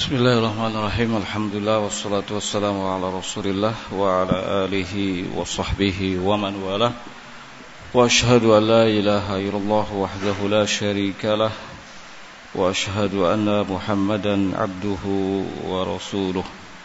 Bismillahirrahmanirrahim. Alhamdulillah wassalatu wassalamu ala Rasulillah wa ala alihi wa sahbihi wa man walah. Wa ashhadu an la ilaha illallah wahdahu la syarika lah wa ashhadu anna Muhammadan abduhu wa rasuluh.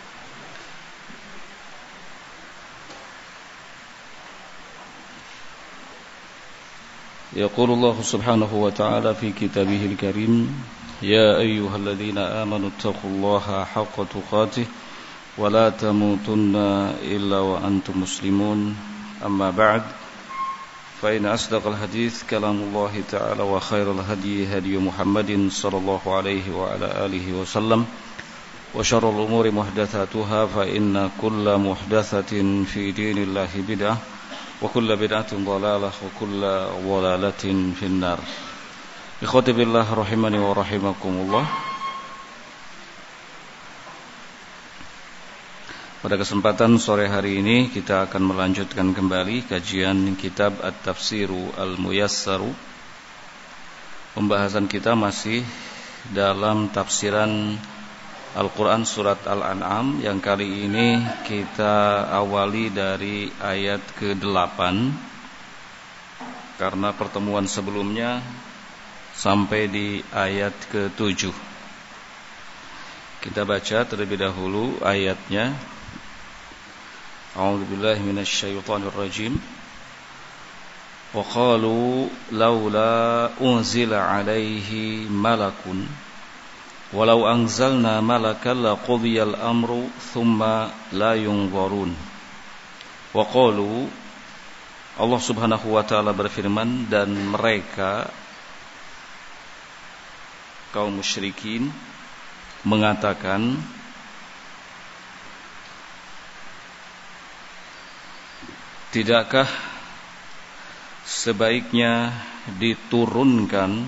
Yaqulu Allah subhanahu wa ta'ala fi kitabihil karim, يا أيها الذين آمنوا اتقوا الله حق تقاته ولا تموتن إلا وأنتم مسلمون أما بعد فإن أصدق الحديث كلام الله تعالى وخير الهدي هدي محمد صلى الله عليه وعلى آله وسلم وشر الأمور محدثاتها فإن كل محدثة في دين الله بدعة وكل بدعة ضلالة وكل ضلالة في النار. Ikhwati billah rahimani wa rahimakumullah. Pada kesempatan sore hari ini kita akan melanjutkan kembali kajian kitab At-Tafsiru Al-Muyassaru. Pembahasan kita masih dalam tafsiran Al-Quran surat Al-An'am, yang kali ini kita awali dari ayat ke-8 karena pertemuan sebelumnya sampai di ayat ke-7. Kita baca terlebih dahulu ayatnya. A'udzubillahi minasyaitonir rajim. Wa qalu laula unzila 'alaihi malakun walau anzalna malakan laqudiyal amru thumma la yunzarun. Wa qalu, Allah Subhanahu wa taala berfirman, dan mereka kaum musyrikin mengatakan, tidakkah sebaiknya diturunkan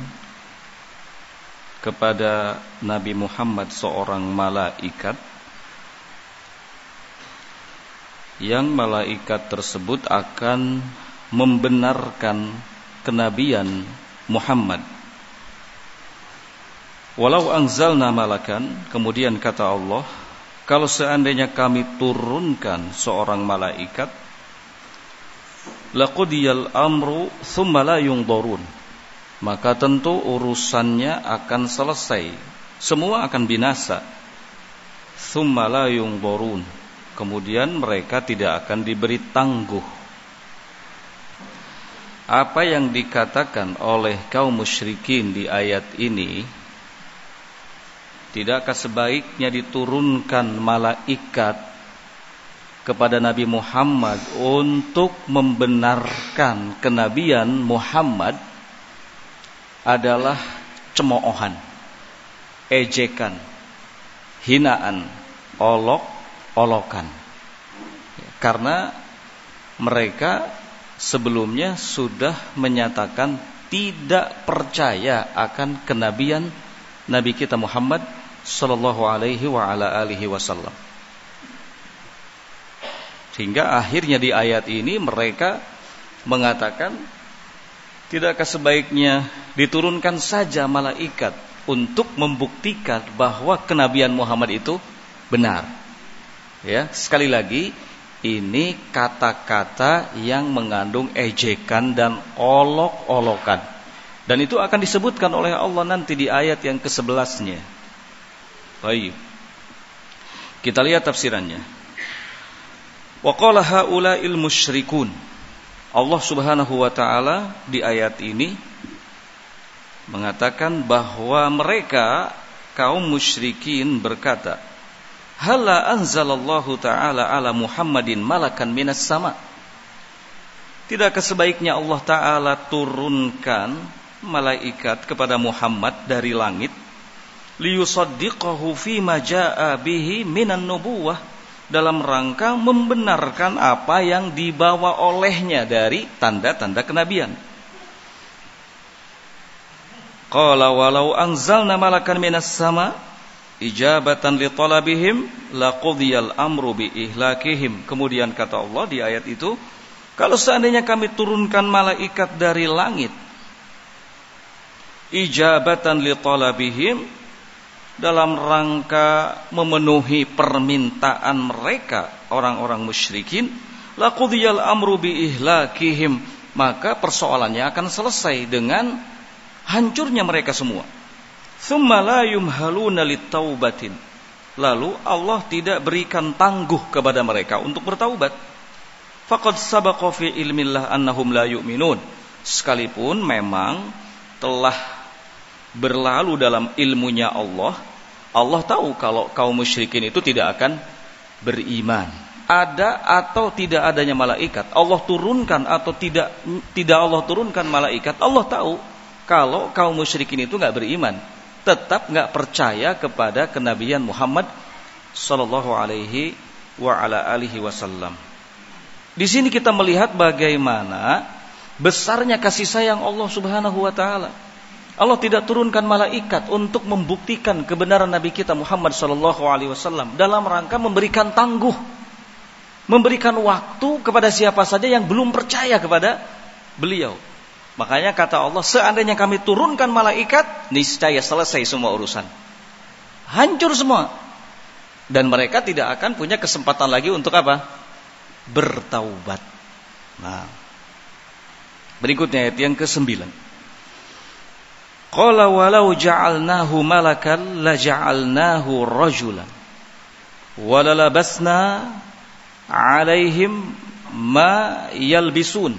kepada Nabi Muhammad seorang malaikat, yang malaikat tersebut akan membenarkan kenabian Muhammad. Walau anzalna malakan, kemudian kata Allah, kalau seandainya kami turunkan seorang malaikat, laqudiyal amru thumma la yunzarun, maka tentu urusannya akan selesai, semua akan binasa. Thumma la yunzarun, kemudian mereka tidak akan diberi tangguh. Apa yang dikatakan oleh kaum musyrikin di ayat ini, tidakkah sebaiknya diturunkan malaikat kepada Nabi Muhammad untuk membenarkan kenabian Muhammad, adalah cemoohan, ejekan, hinaan, olok-olokan. Karena mereka sebelumnya sudah menyatakan tidak percaya akan kenabian Nabi kita Muhammad sallallahu alaihi wa ala alihi wasallam. Hingga akhirnya di ayat ini mereka mengatakan, tidakkah sebaiknya diturunkan saja malaikat untuk membuktikan bahwa kenabian Muhammad itu benar. Ya, sekali lagi, ini kata-kata yang mengandung ejekan dan olok-olokan. Dan itu akan disebutkan oleh Allah nanti di ayat yang ke-11-nya. Baik. Kita lihat tafsirannya. Wa qala haula'il musyrikun. Allah Subhanahu wa taala di ayat ini mengatakan bahwa mereka kaum musyrikin berkata, "Halla anzalallahu ta'ala ala Muhammadin malakan minas sama?" Tidakkah sebaiknya Allah taala turunkan malaikat kepada Muhammad dari langit, liyusaddiqahu fima jaa bihi minan nubuwah, dalam rangka membenarkan apa yang dibawa olehnya dari tanda-tanda kenabian. Qala walau anzalna malakan minas sama ijabatan li talabihim laqudiyal amru bi ihlakihim. Kemudian kata Allah di ayat itu, kalau seandainya kami turunkan malaikat dari langit ijabatan li talabihim, dalam rangka memenuhi permintaan mereka orang-orang musyrikin, laqudiyal amru bi ihlakihim, maka persoalannya akan selesai dengan hancurnya mereka semua. Tsumma la yumhaluna litaubatin, lalu Allah tidak berikan tangguh kepada mereka untuk bertaubat. Faqad sabaqa fi ilmillah annahum la yu'minun, sekalipun memang telah berlalu dalam ilmunya Allah, Allah tahu kalau kaum musyrikin itu tidak akan beriman. Ada atau tidak adanya malaikat, Allah turunkan atau tidak Allah turunkan malaikat, Allah tahu kalau kaum musyrikin itu enggak beriman, tetap enggak percaya kepada kenabian Muhammad sallallahu alaihi wa ala alihi wasallam. Di sini kita melihat bagaimana besarnya kasih sayang Allah Subhanahu wa taala. Allah tidak turunkan malaikat untuk membuktikan kebenaran Nabi kita Muhammad sallallahu alaihi wasallam dalam rangka memberikan tangguh, memberikan waktu kepada siapa saja yang belum percaya kepada beliau. Makanya kata Allah, seandainya kami turunkan malaikat, niscaya selesai semua urusan. Hancur semua. Dan mereka tidak akan punya kesempatan lagi untuk apa? Bertaubat. Nah, berikutnya ayat yang ke-9. Qala walau ja'alnahu malakan la ja'alnahu rajulan wa lalabasna 'alaihim ma yalbisun.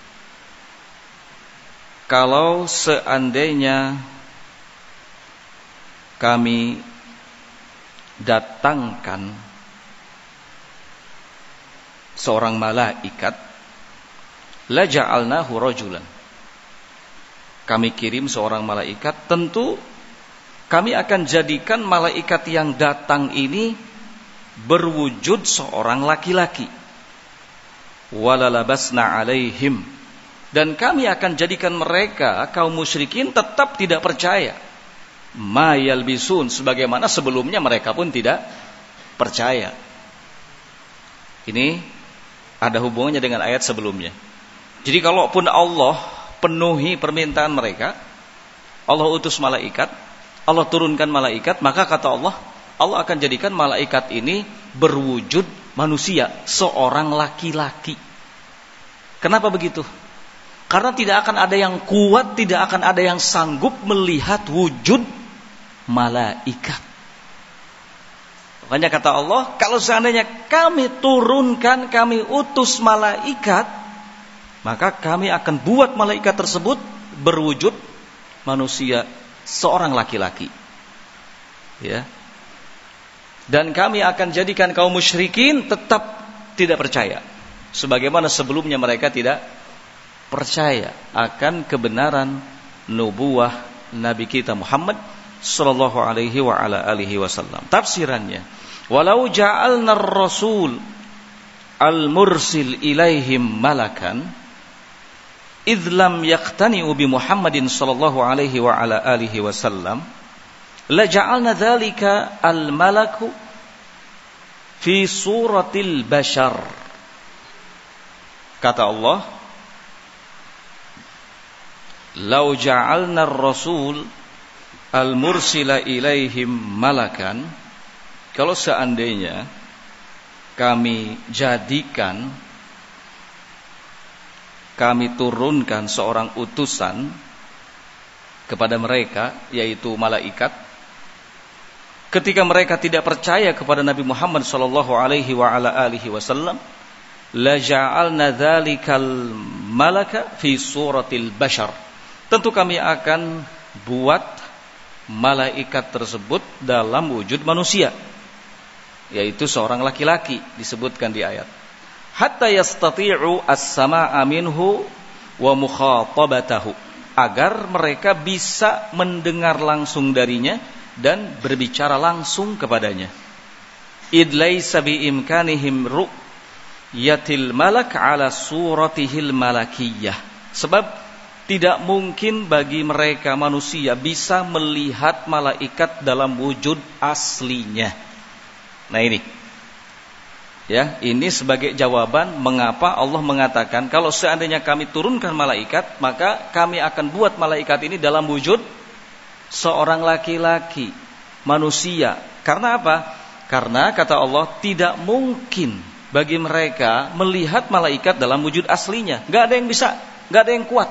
Kalau seandainya kami datangkan seorang malaikat, la ja'alnahu rajulan, kami kirim seorang malaikat, tentu kami akan jadikan malaikat yang datang ini berwujud seorang laki-laki. Walalabasna alaihim, dan kami akan jadikan mereka kaum musyrikin tetap tidak percaya. Ma yalbisun, sebagaimana sebelumnya mereka pun tidak percaya. Ini ada hubungannya dengan ayat sebelumnya. Jadi kalaupun Allah penuhi permintaan mereka, Allah utus malaikat, Allah turunkan malaikat, maka kata Allah, Allah akan jadikan malaikat ini berwujud manusia, seorang laki-laki. Kenapa begitu? Karena tidak akan ada yang kuat, tidak akan ada yang sanggup melihat wujud malaikat. Makanya kata Allah, kalau seandainya kami turunkan, kami utus malaikat, maka kami akan buat malaikat tersebut berwujud manusia, seorang laki-laki. Ya. Dan kami akan jadikan kaum musyrikin tetap tidak percaya, sebagaimana sebelumnya mereka tidak percaya akan kebenaran nubuwah Nabi kita Muhammad sallallahu alaihi wa ala alihi wasallam. Tafsirannya, walau ja'alna ar-rasul al-mursil ilaihim malakan idh lam yaqtani'u bi Muhammadin sallallahu alaihi wa ala alihi wasallam la ja'alna dzalika al-malaku fi suratil bashar. Kata Allah, lau ja'alna ar-rasul al-mursila ilaihim malakan, kalau seandainya kami jadikan, kami turunkan seorang utusan kepada mereka, yaitu malaikat, ketika mereka tidak percaya kepada Nabi Muhammad sallallahu alaihi wa ala alihi wasallam, la ja'alna dzalikal malaka fi suratil bashar, tentu kami akan buat malaikat tersebut dalam wujud manusia, yaitu seorang laki-laki, disebutkan di ayat. Hatta yastati'u as-sama'a minhu wa mukhatabatahu, agar mereka bisa mendengar langsung darinya dan berbicara langsung kepadanya. Id laisa bi imkanihim ru'yatil malak ala suratihil malakiyah, sebab tidak mungkin bagi mereka manusia bisa melihat malaikat dalam wujud aslinya. Nah ini, ya, ini sebagai jawaban mengapa Allah mengatakan kalau seandainya kami turunkan malaikat, maka kami akan buat malaikat ini dalam wujud seorang laki-laki. manusia. Karena apa? Karena kata Allah tidak mungkin bagi mereka melihat malaikat dalam wujud aslinya. Gak ada yang bisa, gak ada yang kuat.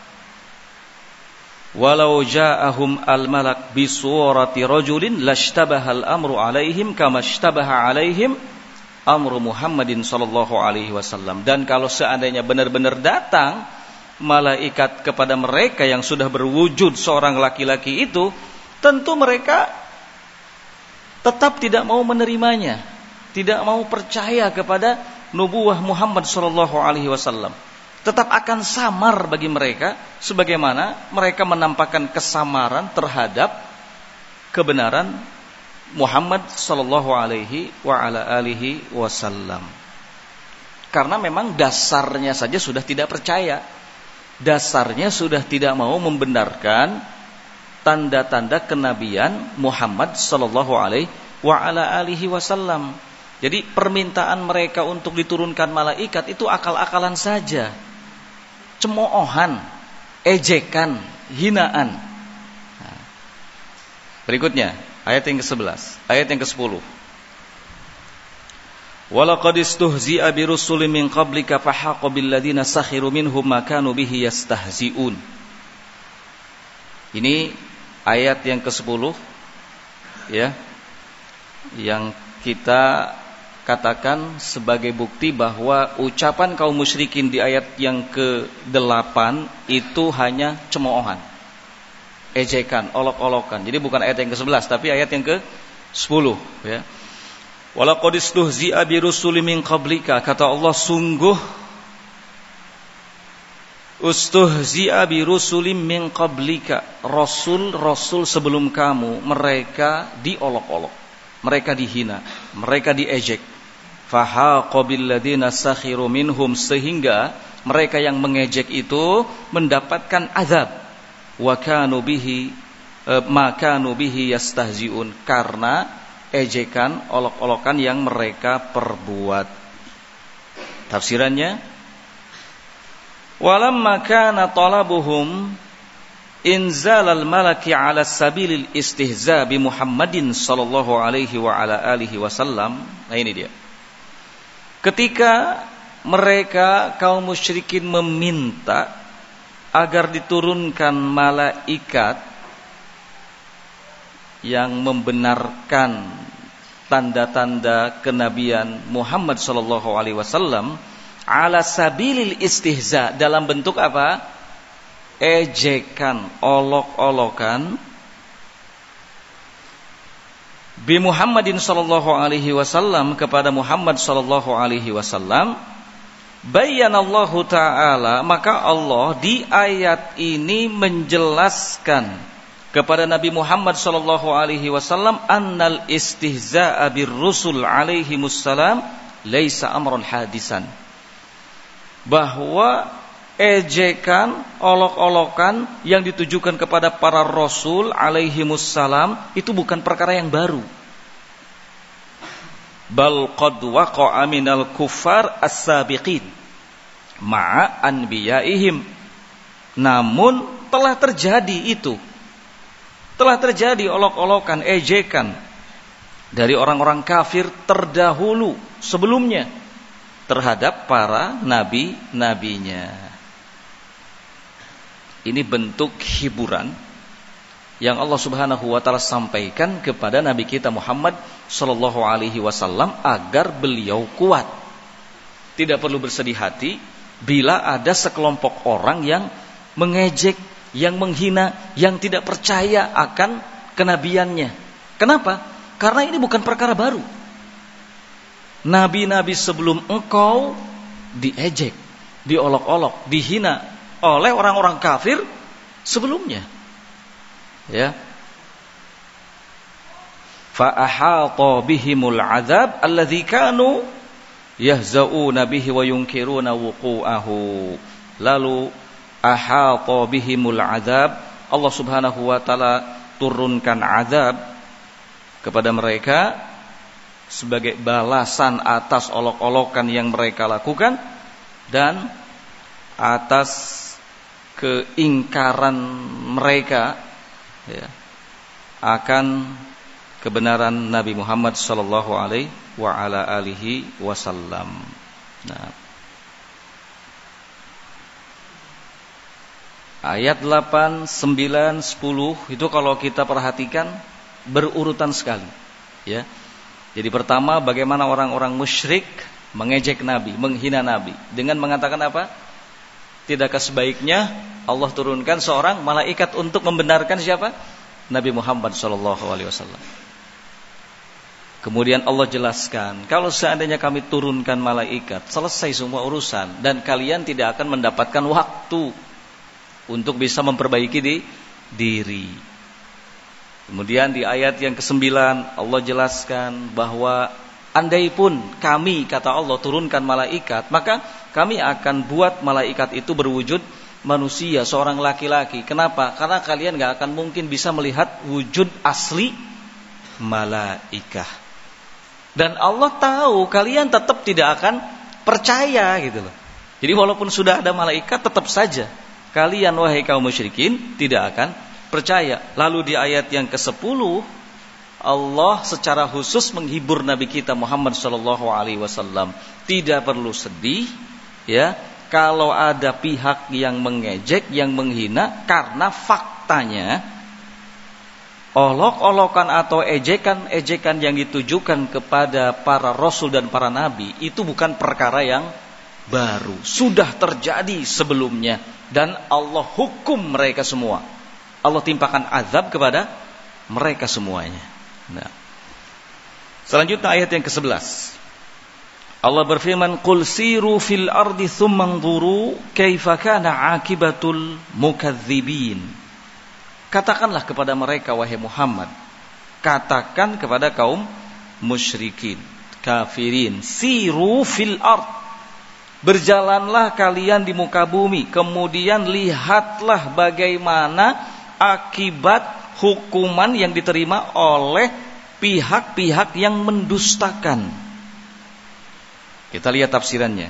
Walau ja'ahum al-malak bi surati rajulin lashtabahal amru alaihim kama shtabaha alaihim amru Muhammadin sallallahu alaihi wasallam. Dan kalau seandainya benar-benar datang malaikat kepada mereka yang sudah berwujud seorang laki-laki itu, tentu mereka tetap tidak mau menerimanya, tidak mau percaya kepada nubuwah Muhammad sallallahu alaihi wasallam. Tetap akan samar bagi mereka sebagaimana mereka menampakkan kesamaran terhadap kebenaran Muhammad sallallahu alaihi wa ala alihi wasallam. Karena memang dasarnya saja sudah tidak percaya. Dasarnya sudah tidak mau membenarkan tanda-tanda kenabian Muhammad sallallahu alaihi wa ala alihi wasallam. Jadi permintaan mereka untuk diturunkan malaikat itu akal-akalan saja. Cemoohan, ejekan, hinaan. Nah, berikutnya ayat yang ke-11, ayat yang ke-10. Walaqad istuhzi'a birusulin min qablika fahaqa bil ladzina sakhiru minhum ma kanu bihi yastahzi'un. Ini ayat yang ke-10 ya, yang kita katakan sebagai bukti bahwa ucapan kaum musyrikin di ayat yang ke-8 itu hanya cemoohan, ejekan, olok-olokan. Jadi bukan ayat yang ke-11 tapi ayat yang ke-10 ya. Walaqad istuhzi'a birusulin min qablika, kata Allah, sungguh ustuhzi'a birusulin min qablika, rasul-rasul sebelum kamu mereka diolok-olok, mereka dihina, mereka diejek. Fahaqa bil ladzina sakhiru minhum, sehingga mereka yang mengejek itu mendapatkan azab. Wa kanu bihi ma kanu bihi yastahzi'un, karena ejekan, olok-olokan yang mereka perbuat. Tafsirannya, walamma kana talabuhum inzal al-malaki ala sabilil istihza bi Muhammadin sallallahu alaihi wa ala alihi wasallam. Nah ini dia. Ketika mereka kaum musyrikin meminta agar diturunkan malaikat yang membenarkan tanda-tanda kenabian Muhammad sallallahu alaihi wasallam ala sabilil istihza, dalam bentuk apa? Ejekan, olok-olokan, bi Muhammadin sallallahu alaihi wasallam, kepada Muhammad sallallahu alaihi wasallam. Bayyanallahu ta'ala, maka Allah di ayat ini menjelaskan kepada Nabi Muhammad sallallahu alaihi wasallam annal istihza'a birrusul alaihi wassalam laisa amrun hadisan, bahwa ejekan, olok-olokan yang ditujukan kepada para rasul alaihimussalam itu bukan perkara yang baru. Bal qad waqa'a minal kuffar as-sabiqin ma'a anbiya'ihim, namun telah terjadi itu, telah terjadi olok-olokan, ejekan dari orang-orang kafir terdahulu sebelumnya terhadap para nabi-nabinya. Ini bentuk hiburan yang Allah Subhanahu wa taala sampaikan kepada Nabi kita Muhammad sallallahu alaihi wasallam agar beliau kuat. Tidak perlu bersedih hati bila ada sekelompok orang yang mengejek, yang menghina, yang tidak percaya akan kenabiannya. Kenapa? Karena ini bukan perkara baru. Nabi-nabi sebelum engkau diejek, diolok-olok, dihina oleh orang-orang kafir sebelumnya. Ya. Fa ahata bihimul azab alladzi kanu yahzauna bihi wa yunkiruna wuqu'ahu. Lalu ahata bihimul azab, Allah Subhanahu wa taala turunkan azab kepada mereka sebagai balasan atas olok-olokan yang mereka lakukan dan atas keingkaran mereka ya, akan kebenaran Nabi Muhammad sallallahu alaihi wa ala alihi wasallam. Nah, ayat 8, 9, 10 itu kalau kita perhatikan berurutan sekali, ya. Jadi pertama, bagaimana orang-orang musyrik mengejek Nabi, menghina Nabi dengan mengatakan apa? Tidakkah sebaiknya Allah turunkan seorang malaikat untuk membenarkan siapa? Nabi Muhammad sallallahu alaihi wasallam. Kemudian Allah jelaskan, kalau seandainya kami turunkan malaikat, selesai semua urusan dan kalian tidak akan mendapatkan waktu untuk bisa memperbaiki diri. Kemudian di ayat yang ke-9 Allah jelaskan bahwa andai pun kami, kata Allah, turunkan malaikat, maka kami akan buat malaikat itu berwujud manusia, seorang laki-laki. Kenapa? Karena kalian gak akan mungkin bisa melihat wujud asli malaikah. Dan Allah tahu kalian tetap tidak akan percaya gitu loh. Jadi walaupun sudah ada malaikat, tetap saja kalian wahai kaum musyrikin tidak akan percaya. Lalu di ayat yang ke-10 Allah secara khusus menghibur Nabi kita Muhammad sallallahu alaihi wasallam. Tidak perlu sedih, ya, kalau ada pihak yang mengejek, yang menghina, karena faktanya olok-olokan atau ejekan-ejekan yang ditujukan kepada para rasul dan para nabi itu bukan perkara yang baru, sudah terjadi sebelumnya dan Allah hukum mereka semua. Allah timpakan azab kepada mereka semuanya. Nah, selanjutnya ayat yang ke-11. Allah berfirman, "Qul siru fil ardi tsumma anzuru kaifa kana 'aqibatul mukadzibin." Katakanlah kepada mereka wahai Muhammad, katakan kepada kaum musyrikin, kafirin, siru fil ard. Berjalanlah kalian di muka bumi, kemudian lihatlah bagaimana akibat hukuman yang diterima oleh pihak-pihak yang mendustakan. Kita lihat tafsirannya.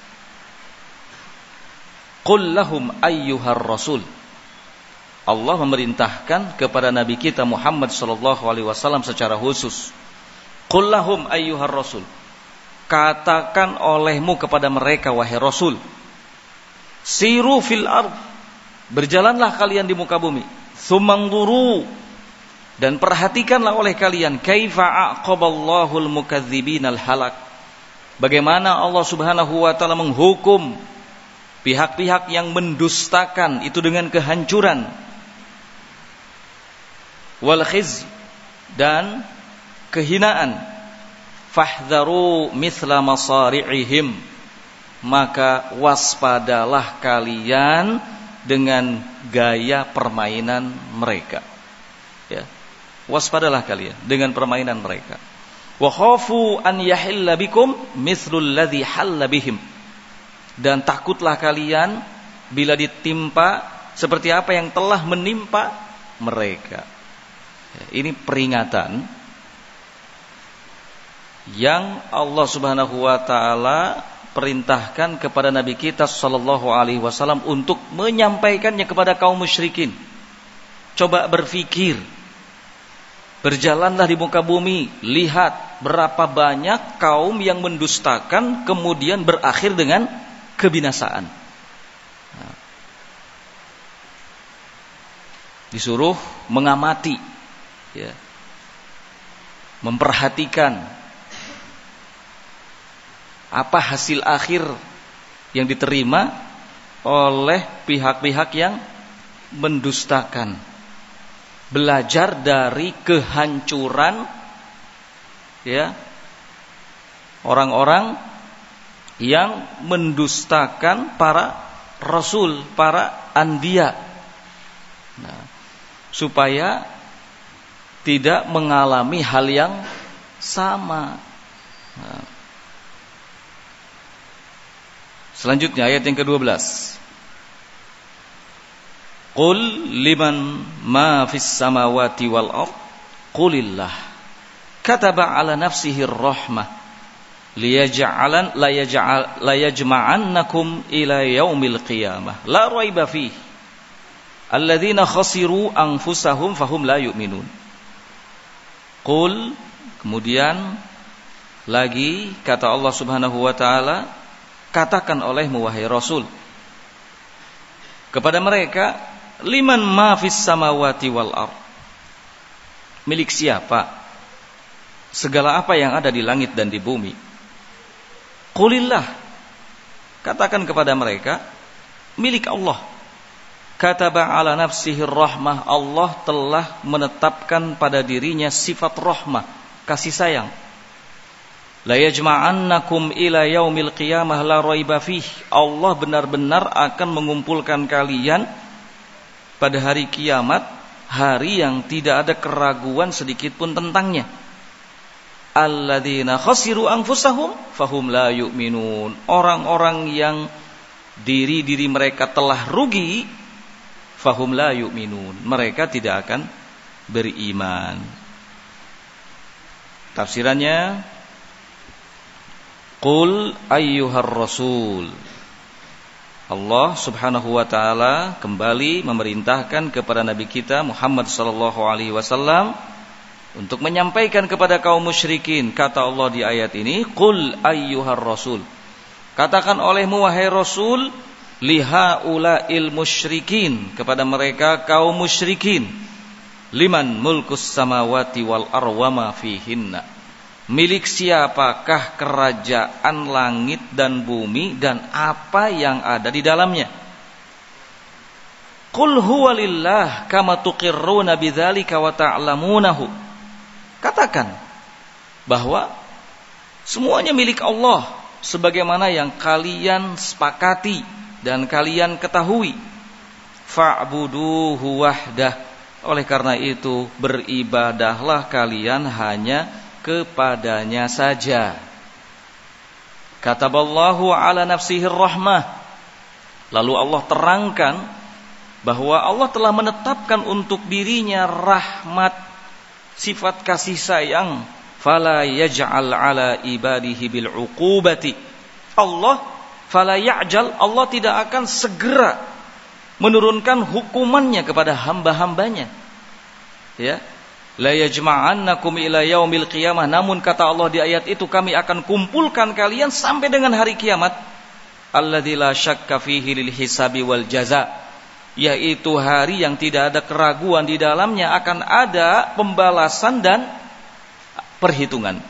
Qul lahum ayyuhar rasul. Allah memerintahkan kepada Nabi kita Muhammad sallallahu alaihi wasallam secara khusus. Qul lahum ayyuhar rasul. Katakan olehmu kepada mereka wahai Rasul. Siru fil ard. Berjalanlah kalian di muka bumi. Tsumangduru. Dan perhatikanlah oleh kalian kaifa aqaballahul mukadzibinal halak. Bagaimana Allah Subhanahu wa taala menghukum pihak-pihak yang mendustakan itu dengan kehancuran. Wal khizy, dan kehinaan. Fahdharu mithla masari'ihim, maka waspadalah kalian dengan gaya permainan mereka, ya, waspadalah kalian dengan permainan mereka. Wa khafu an yahilla bikum mithlul ladzi halla bihim, dan takutlah kalian bila ditimpa seperti apa yang telah menimpa mereka. Ini peringatan yang Allah Subhanahu wa taala perintahkan kepada Nabi kita sallallahu alaihi wasallam untuk menyampaikannya kepada kaum musyrikin. Coba berpikir, berjalanlah di muka bumi, lihat berapa banyak kaum yang mendustakan kemudian berakhir dengan kebinasaan. Disuruh mengamati, ya, memperhatikan apa hasil akhir yang diterima oleh pihak-pihak yang mendustakan. Belajar dari kehancuran, ya, orang-orang yang mendustakan para rasul, para anbiya. Nah, supaya tidak mengalami hal yang sama. Nah, selanjutnya ayat yang ke-12. Qul liman ma fis samawati wal ard qulillah kataba ala nafsihi ar-rahmah la yajma'annakum ila yaumil qiyamah la raiba fihi alladzina khasiru anfusahum fahum la yu'minun. Qul, kemudian lagi kata Allah Subhanahu wa taala, katakan olehmu wahai Rasul kepada mereka, liman ma fis samawati wal ard. Milik siapa segala apa yang ada di langit dan di bumi? Qulillah, katakan kepada mereka, milik Allah. Kataba ala nafsihi rahmah, Allah telah menetapkan pada dirinya sifat rahmah, kasih sayang. La yajma'annakum ila yaumil qiyamah la raiba fih. Allah benar-benar akan mengumpulkan kalian pada hari kiamat, hari yang tidak ada keraguan sedikit pun tentangnya. Alladzina khasiru anfusahum fahum la yu'minun. Orang-orang yang diri-diri mereka telah rugi, fahum la yu'minun, mereka tidak akan beriman. Tafsirannya, qul ayyuhar rasul. Allah Subhanahu wa taala kembali memerintahkan kepada nabi kita Muhammad sallallahu alaihi wasallam untuk menyampaikan kepada kaum musyrikin. Kata Allah di ayat ini, qul ayyuhar rasul, katakan olehmu wahai Rasul, lihaula'il musyrikin, kepada mereka kaum musyrikin, liman mulkus samawati wal arwama fihinna, milik siapakah kerajaan langit dan bumi dan apa yang ada di dalamnya? Qul huwa lillah kama tuqirruna bidzalika wa ta'lamunahu. Katakan bahwa semuanya milik Allah sebagaimana yang kalian sepakati dan kalian ketahui. Fa'buduhu wahdah, oleh karena itu beribadahlah kalian hanya kepadanya saja. Kataballahu ala nafsihi rahmah, lalu Allah terangkan bahwa Allah telah menetapkan untuk dirinya rahmat, sifat kasih sayang. Fala yaj'al ala ibadihi bil uqubati. Allah fala ya'jal, Allah tidak akan segera menurunkan hukumannya kepada hamba-hambanya. Ya. La yajma'annakum ila yaumil qiyamah, namun kata Allah di ayat itu, kami akan kumpulkan kalian sampai dengan hari kiamat. Alladzi la syakka fihi lil hisabi wal jaza, yaitu hari yang tidak ada keraguan di dalamnya akan ada pembalasan dan perhitungan.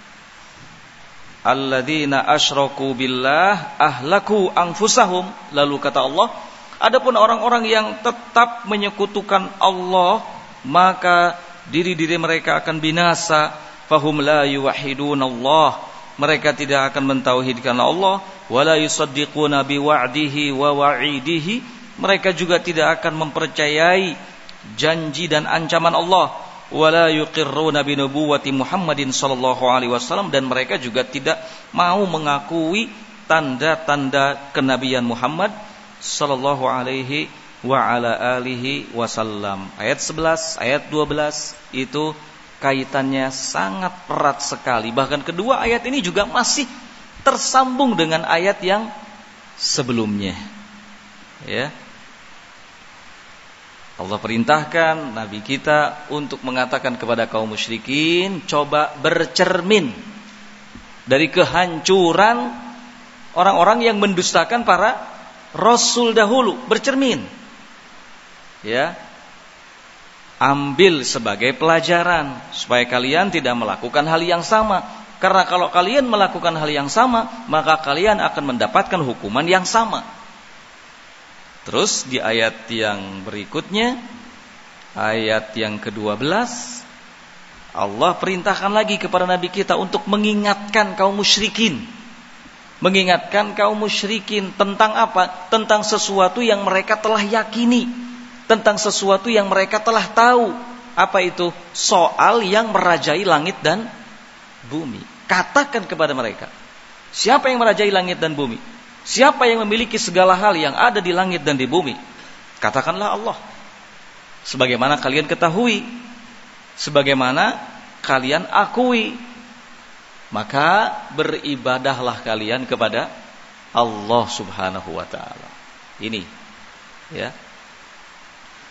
Alladzina asyraku billah ahlaku anfusahum, lalu kata Allah, adapun orang-orang yang tetap menyekutukan Allah, maka diri-diri mereka akan binasa. Fahum la yuwahhidunallah, mereka tidak akan mentauhidkan Allah. Wala yusaddiquna biwa'dihi wa wa'idihi, mereka juga tidak akan mempercayai janji dan ancaman Allah. Wala yuqirruna binubuwwati Muhammadin sallallahu alaihi wasallam, dan mereka juga tidak mau mengakui tanda-tanda kenabian Muhammad sallallahu alaihi wa ala alihi wasallam. Ayat 11, ayat 12 itu kaitannya sangat erat sekali. Bahkan kedua ayat ini juga masih tersambung dengan ayat yang sebelumnya. Ya. Allah perintahkan Nabi kita untuk mengatakan kepada kaum musyrikin, coba bercermin dari kehancuran orang-orang yang mendustakan para rasul dahulu. Bercermin, ya, ambil sebagai pelajaran supaya kalian tidak melakukan hal yang sama. Karena kalau kalian melakukan hal yang sama, maka kalian akan mendapatkan hukuman yang sama. Terus di ayat yang berikutnya, ayat yang ke-12, Allah perintahkan lagi kepada Nabi kita untuk mengingatkan kaum musyrikin. Mengingatkan kaum musyrikin tentang apa? Tentang sesuatu yang mereka telah yakini, tentang sesuatu yang mereka telah tahu. Apa itu? Soal yang merajai langit dan bumi. Katakan kepada mereka, siapa yang merajai langit dan bumi? Siapa yang memiliki segala hal yang ada di langit dan di bumi? Katakanlah Allah. Sebagaimana kalian ketahui, sebagaimana kalian akui, maka beribadahlah kalian kepada Allah Subhanahu wa taala. Ini, ya.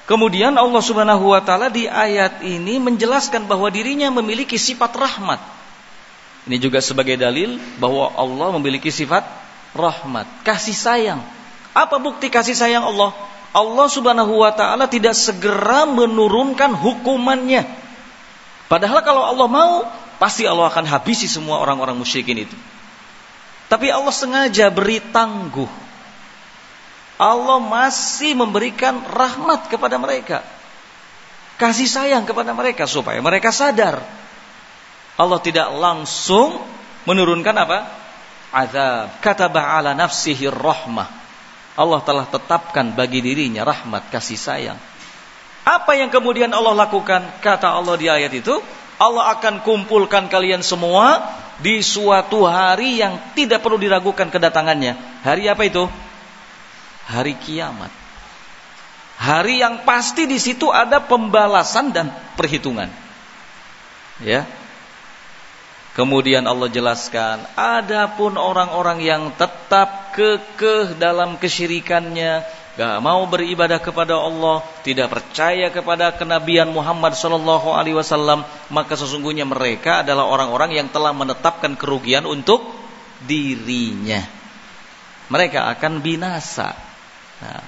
Kemudian Allah Subhanahu wa taala di ayat ini menjelaskan bahwa dirinya memiliki sifat rahmat. Ini juga sebagai dalil bahwa Allah memiliki sifat rahmat, kasih sayang. Apa bukti kasih sayang Allah? Allah Subhanahu wa taala tidak segera menurunkan hukumannya. Padahal kalau Allah mau, pasti Allah akan habisi semua orang-orang musyrikin itu. Tapi Allah sengaja beri tangguh. Allah masih memberikan rahmat kepada mereka, kasih sayang kepada mereka supaya mereka sadar. Allah tidak langsung menurunkan apa? Azab. Kataba ala nafsihi rahmah. Allah telah tetapkan bagi dirinya rahmat, kasih sayang. Apa yang kemudian Allah lakukan? Kata Allah di ayat itu, Allah akan kumpulkan kalian semua di suatu hari yang tidak perlu diragukan kedatangannya. Hari apa itu? Hari kiamat. Hari yang pasti di situ ada pembalasan dan perhitungan. Ya. Kemudian Allah jelaskan, adapun orang-orang yang tetap kekeh dalam kesyirikannya, gak mau beribadah kepada Allah, tidak percaya kepada kenabian Muhammad sallallahu alaihi wasallam, maka sesungguhnya mereka adalah orang-orang yang telah menetapkan kerugian untuk dirinya. Mereka akan binasa. Nah,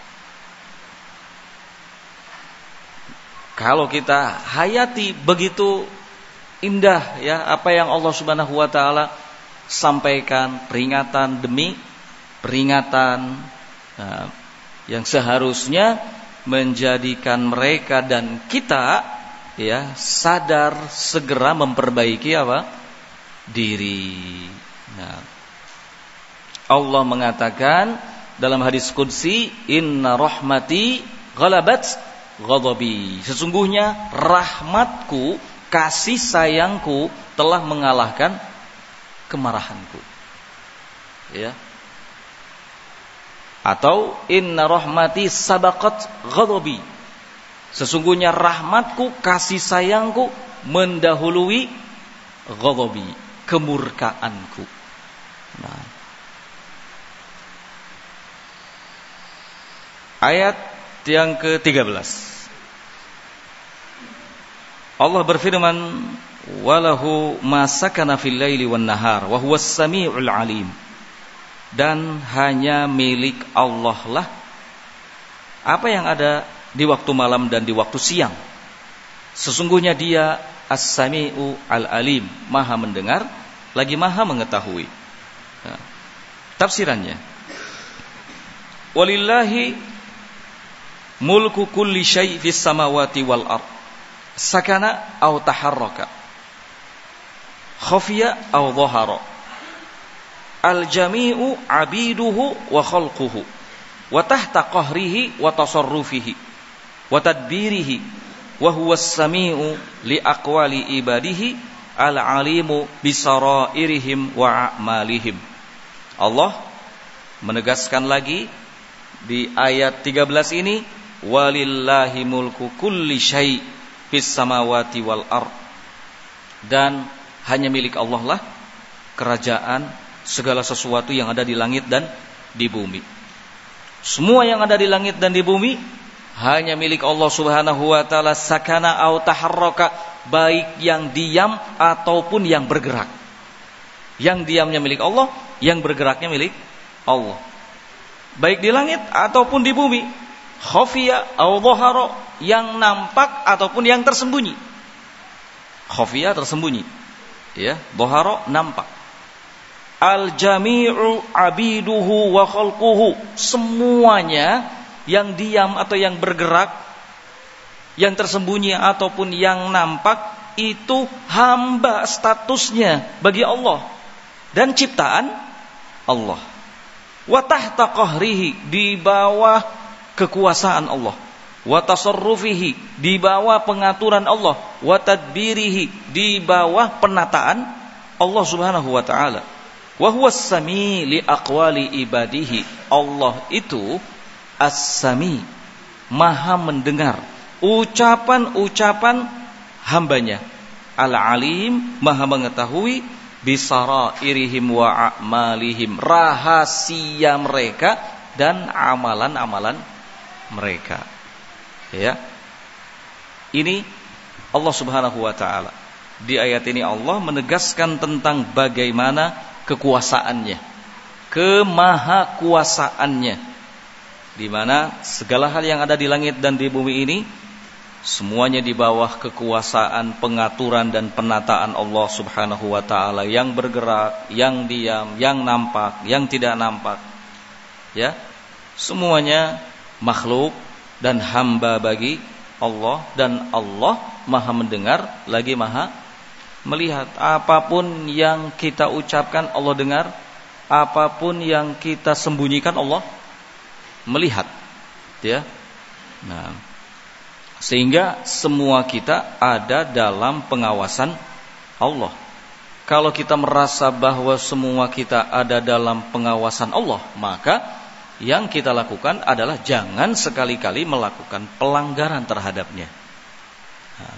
kalau kita hayati begitu indah ya apa yang Allah Subhanahu wa taala sampaikan, peringatan demi peringatan, nah, yang seharusnya menjadikan mereka dan kita ya sadar segera memperbaiki apa? Diri. Nah, Allah mengatakan dalam hadis qudsi, inna rahmati ghalabat ghadabi. Sesungguhnya rahmatku, kasih sayangku telah mengalahkan kemarahanku. Ya. Atau inna rahmati sabaqat ghadabi. Sesungguhnya rahmatku, kasih sayangku mendahului ghadabi, kemurkaanku. Nah, ayat yang ke-13. Allah berfirman, walahu ma sakana fil laili wan nahar wa huwas samiul alim. Dan hanya milik Allah lah apa yang ada di waktu malam dan di waktu siang. Sesungguhnya Dia as-sami'u al-alim, maha mendengar lagi maha mengetahui. Nah, tafsirannya, walillahi mulku kulli syai' fis samawati wal ard, sakana aw taharraka, khafiya aw dhahara, al jami'u abiduhu wa khalquhu, wa tahta qahrihi wa tasarrufihi wa tadbirihi, wa huwas sami'u li aqwali ibadihi, al alimu bisarairihim wa a'malihim. Allah menegaskan lagi di ayat 13 ini, walillahi mulku kulli syai' fis samawati wal ard. Dan hanya milik Allah lah kerajaan segala sesuatu yang ada di langit dan di bumi. Semua yang ada di langit dan di bumi hanya milik Allah Subhanahu wa taala, sakana au taharraka, baik yang diam ataupun yang bergerak. Yang diamnya milik Allah, yang bergeraknya milik Allah. Baik di langit ataupun di bumi. Khafiya au dhahara, yang nampak ataupun yang tersembunyi. Khafiya tersembunyi, ya, dhahara nampak. Al jami'u abiduhu wa khalquhu, semuanya yang diam atau yang bergerak, yang tersembunyi ataupun yang nampak, itu hamba statusnya bagi Allah dan ciptaan Allah. Wa tahta qahrihi, di bawah kekuasaan Allah. Wa tasarrufihi, di bawah pengaturan Allah. Wa tadbirihi, di bawah penataan Allah Subhanahu wa taala. Wa huwas sami li aqwali ibadihi, Allah itu as-sami, maha mendengar ucapan-ucapan hambanya. Al-alim, maha mengetahui bisarairihim wa a'malihim, rahasia mereka dan amalan-amalan mereka. Ya, Ini Allah Subhanahu wa taala. Di ayat ini Allah menegaskan tentang bagaimana kekuasaannya, kemahakuasaannya, di mana segala hal yang ada di langit dan di bumi ini semuanya di bawah kekuasaan, pengaturan dan penataan Allah Subhanahu wa taala, yang bergerak, yang diam, yang nampak, yang tidak nampak. Ya, semuanya makhluk dan hamba bagi Allah, dan Allah Maha mendengar lagi Maha melihat. Apapun yang kita ucapkan Allah dengar, apapun yang kita sembunyikan Allah melihat. Ya. Nah, sehingga semua kita ada dalam pengawasan Allah. Kalau kita merasa bahwa semua kita ada dalam pengawasan Allah, maka yang kita lakukan adalah jangan sekali-kali melakukan pelanggaran terhadapnya. Nah,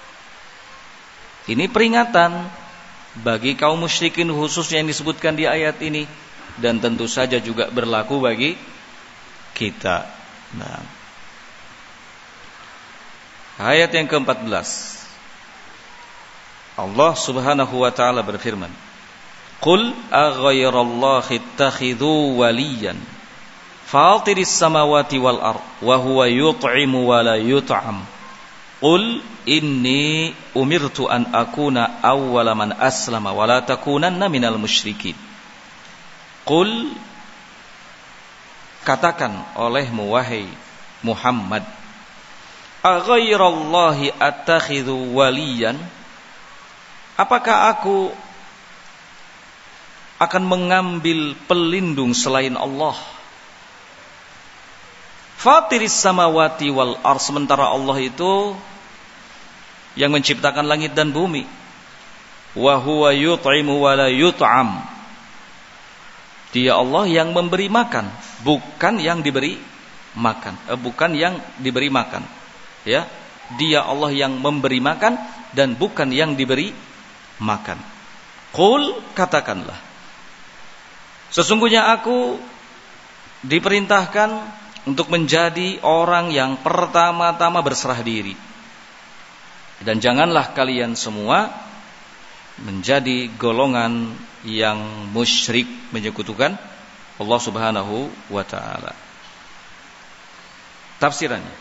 ini peringatan bagi kaum musyrikin khususnya yang disebutkan di ayat ini, dan tentu saja juga berlaku bagi kita. Nah, ayat yang ke-14, Allah Subhanahu wa taala berfirman, "Qul aghairallahi ittakhidhu waliyan fatiris samawati wal ard wa huwa yut'imu wa la yut'am. Qul inni umirtu an akuna awwala man aslama wa la takunanna minal musyrikin." Qul, katakan olehmu wahai Muhammad, aghairallahi attakhidhu waliyan, apakah aku akan mengambil pelindung selain Allah? Fatiris samawati wal ardh, sementara Allah itu yang menciptakan langit dan bumi. Wa huwa yut'imu wa la yut'am. Dia Allah yang memberi makan, bukan yang diberi makan, bukan yang diberi makan. Ya, Dia Allah yang memberi makan dan bukan yang diberi makan. Qul, katakanlah, sesungguhnya aku diperintahkan untuk menjadi orang yang pertama-tama berserah diri. Dan janganlah kalian semua menjadi golongan yang musyrik, menyekutukan Allah Subhanahu wa taala. Tafsirannya,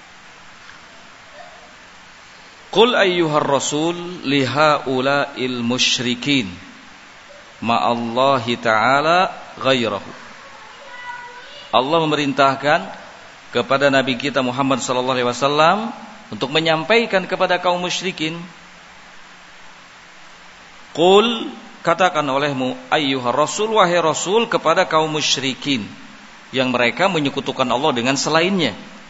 Qul ayyuhar rasul lihaula'il musyrikin ma'allahi ta'ala ghairahu. Allah memerintahkan kepada Nabi kita Muhammad sallallahu alaihi wasallam untuk menyampaikan kepada kaum musyrikin. Qul, katakan olehmu ayyuhar rasul, wahai rasul, kepada kaum musyrikin yang mereka menyekutukan Allah dengan selainnya.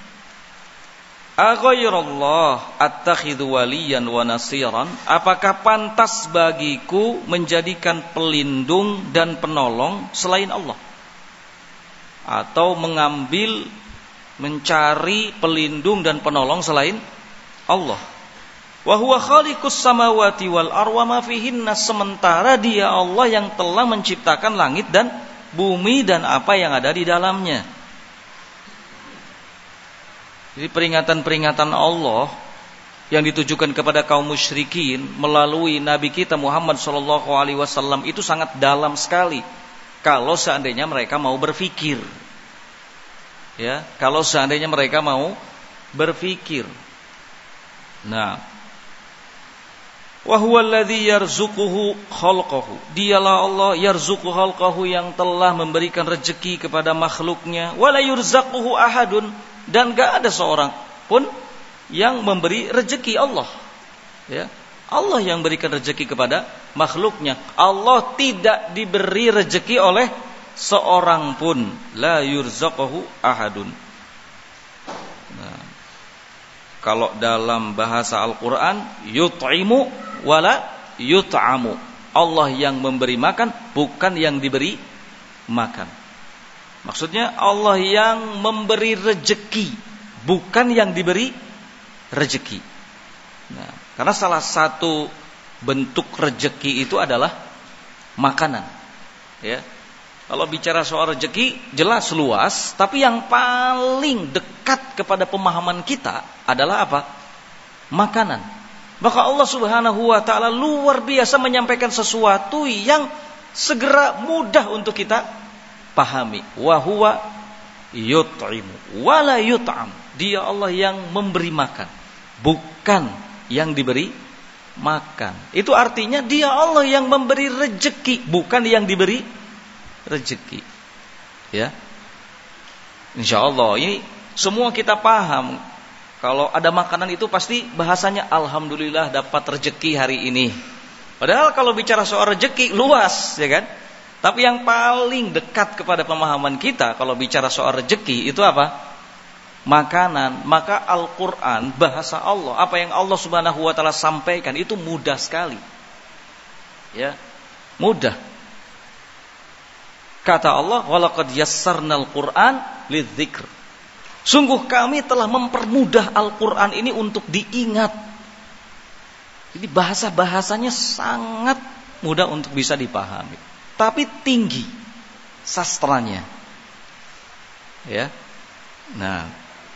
Aghairallah attakhidhu waliyan wa nasiran, apakah pantas bagiku menjadikan pelindung dan penolong selain Allah? Atau mengambil, mencari pelindung dan penolong selain Allah. Wa huwa khaliqus samawati wal ardh wa ma fihinna, sementara Dia Allah yang telah menciptakan langit dan bumi dan apa yang ada di dalamnya. Jadi peringatan-peringatan Allah yang ditujukan kepada kaum musyrikin melalui Nabi kita Muhammad sallallahu alaihi wasallam itu sangat dalam sekali. Kalau seandainya mereka mau berfikir, ya, kalau seandainya mereka mau berfikir. Nah, wa huwal ladzi yarzuquhu khalqahu, dialah Allah yarzuqu khalqahu yang telah memberikan rezeki kepada makhluknya. Wala yurzaquhu ahadun, dan gak ada seorang pun yang memberi rezeki Allah. Ya, Allah yang berikan rezeki kepada makhluknya. Allah tidak diberi rezeki oleh seorang pun. La yurzaquhu ahadun. Nah, kalau dalam bahasa Al-Quran, yut'imu wala yut'amu, Allah yang memberi makan, bukan yang diberi makan. Maksudnya Allah yang memberi rezeki, bukan yang diberi rezeki. Nah, karena salah satu bentuk rezeki itu adalah makanan. Ya, kalau bicara soal rezeki jelas luas, tapi yang paling dekat kepada pemahaman kita adalah apa? makanan. Maka Allah Subhanahu wa taala luar biasa menyampaikan sesuatu yang segera mudah untuk kita pahami. Wa huwa yut'imu wa la yut'am. Dia Allah yang memberi makan, bukan yang diberi makan. Itu artinya dia Allah yang memberi rezeki, bukan yang diberi rezeki. Ya. Insyaallah ini semua kita paham. Kalau ada makanan itu pasti bahasanya alhamdulillah dapat rezeki hari ini. Padahal kalau bicara soal rezeki luas, ya kan? Tapi yang paling dekat kepada pemahaman kita kalau bicara soal rezeki itu apa? Makanan. Maka Al-Qur'an, bahasa Allah, apa yang Allah Subhanahu wa taala sampaikan itu mudah sekali. Ya. Mudah. Kata Allah, "Walaqad yassarnal Qur'an lidzikr." Sungguh kami telah mempermudah Al-Qur'an ini untuk diingat. Jadi bahasa-bahasanya sangat mudah untuk bisa dipahami. Tapi tinggi sastranya. Ya. Nah,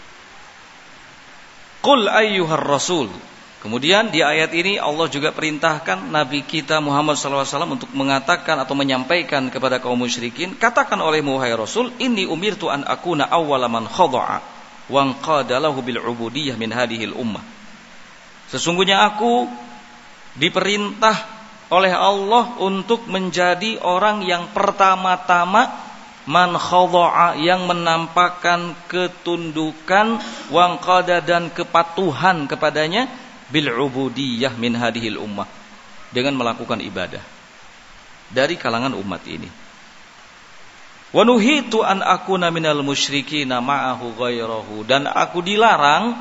Qul ayyuhar rasul. Kemudian di ayat ini Allah juga perintahkan Nabi kita Muhammad SAW untuk mengatakan atau menyampaikan kepada kaum musyrikin, katakan olehmu wahai Rasul, inni umirtu an akuna awwala man khada'a wa anqada lahu bil ubudiyyah min hadhil ummah. Sesungguhnya aku diperintah oleh Allah untuk menjadi orang yang pertama-tama man khada'a, yang menampakkan ketundukan, wa anqada dan kepatuhan kepadanya, bil ubudiyyah min hadhil ummah, dengan melakukan ibadah dari kalangan umat ini. Wa nuhitu an akuna minal musyrikina ma'ahu ghairahu, dan aku dilarang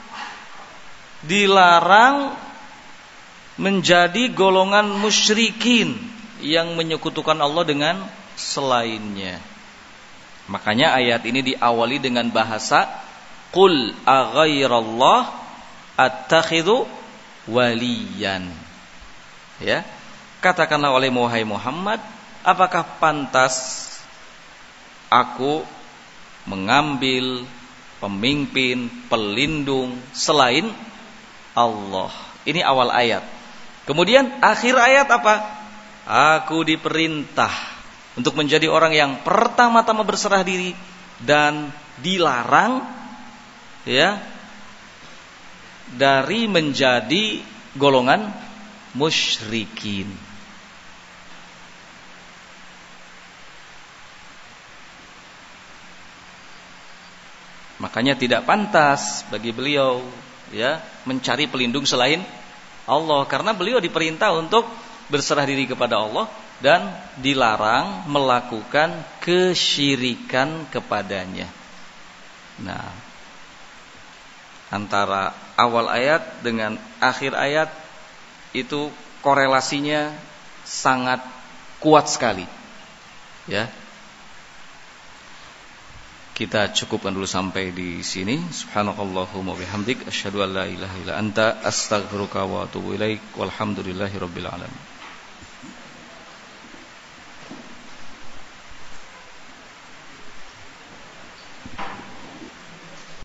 menjadi golongan musyrikin yang menyekutukan Allah dengan selainnya. Makanya ayat ini diawali dengan bahasa qul aghairallah attakhidhu waliyan. Ya. Katakanlah oleh wahai Muhammad, apakah pantas aku mengambil pemimpin, pelindung selain Allah? Ini awal ayat. Kemudian akhir ayat apa? Aku diperintah untuk menjadi orang yang pertama-tama berserah diri dan dilarang, ya, dari menjadi golongan musyrikin. Makanya tidak pantas bagi beliau, ya, mencari pelindung selain Allah, karena beliau diperintah untuk berserah diri kepada Allah dan dilarang melakukan kesyirikan kepadanya. Nah, antara awal ayat dengan akhir ayat itu korelasinya sangat kuat sekali. Ya. Kita cukupkan dulu sampai di sini. Subhanakallahumma bihamdik asyhadu an la ilaha illa anta astaghfiruka wa atubu ilaik. Walhamdulillahirabbil alamin.